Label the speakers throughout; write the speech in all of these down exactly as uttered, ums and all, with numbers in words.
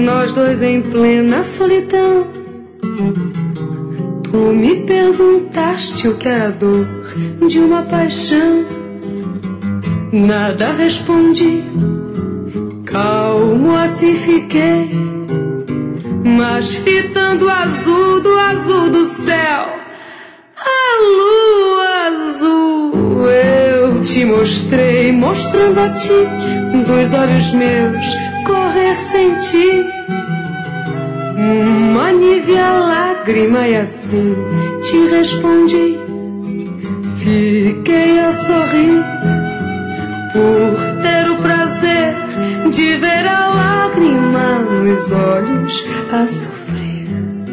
Speaker 1: nós dois em plena solidão. Tu me perguntaste o que era a dor de uma paixão. Nada respondi, calmo assim fiquei, mas fitando o azul do azul do céu, a lua azul eu te mostrei, mostrando a ti dos olhos meus correr sem ti uma nívea lágrima, e assim te respondi. Fiquei a sorrir por ter o prazer de ver a lágrima nos olhos a sofrer.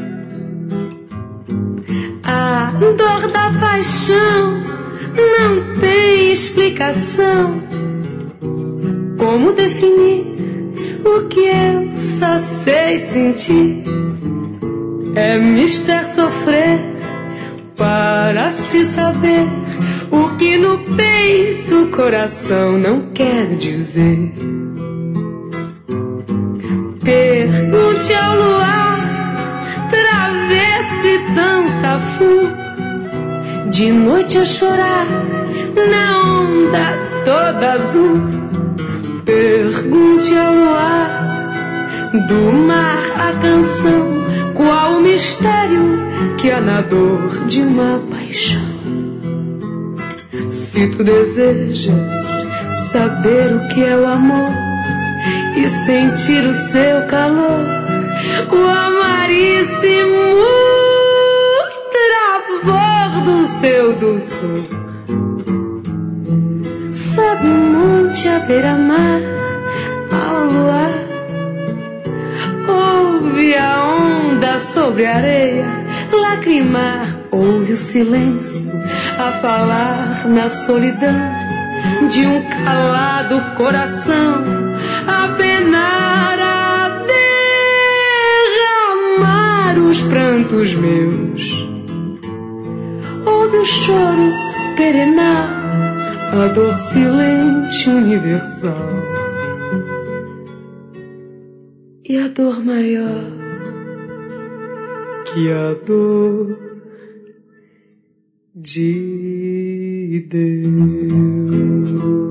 Speaker 1: A dor da paixão não tem explicação. Como definir o que eu só sei sentir? É mister sofrer para se saber o que no peito o coração não quer dizer. Pergunte ao luar, travesso e tanta fu, de noite a chorar na onda toda azul. Pergunte ao luar, do mar a canção, qual o mistério que há na dor de uma paixão. Se tu desejas saber o que é o amor e sentir o seu calor, o amaríssimo travor do seu doçor, sobe um monte à beira-mar, ao luar, ouve a onda sobre a areia lacrimar, ouve o silêncio a falar na solidão de um calado coração, a penar, a derramar os prantos meus. Ouve o choro perenal, a dor silente universal, e a dor maior que a dor de Deus.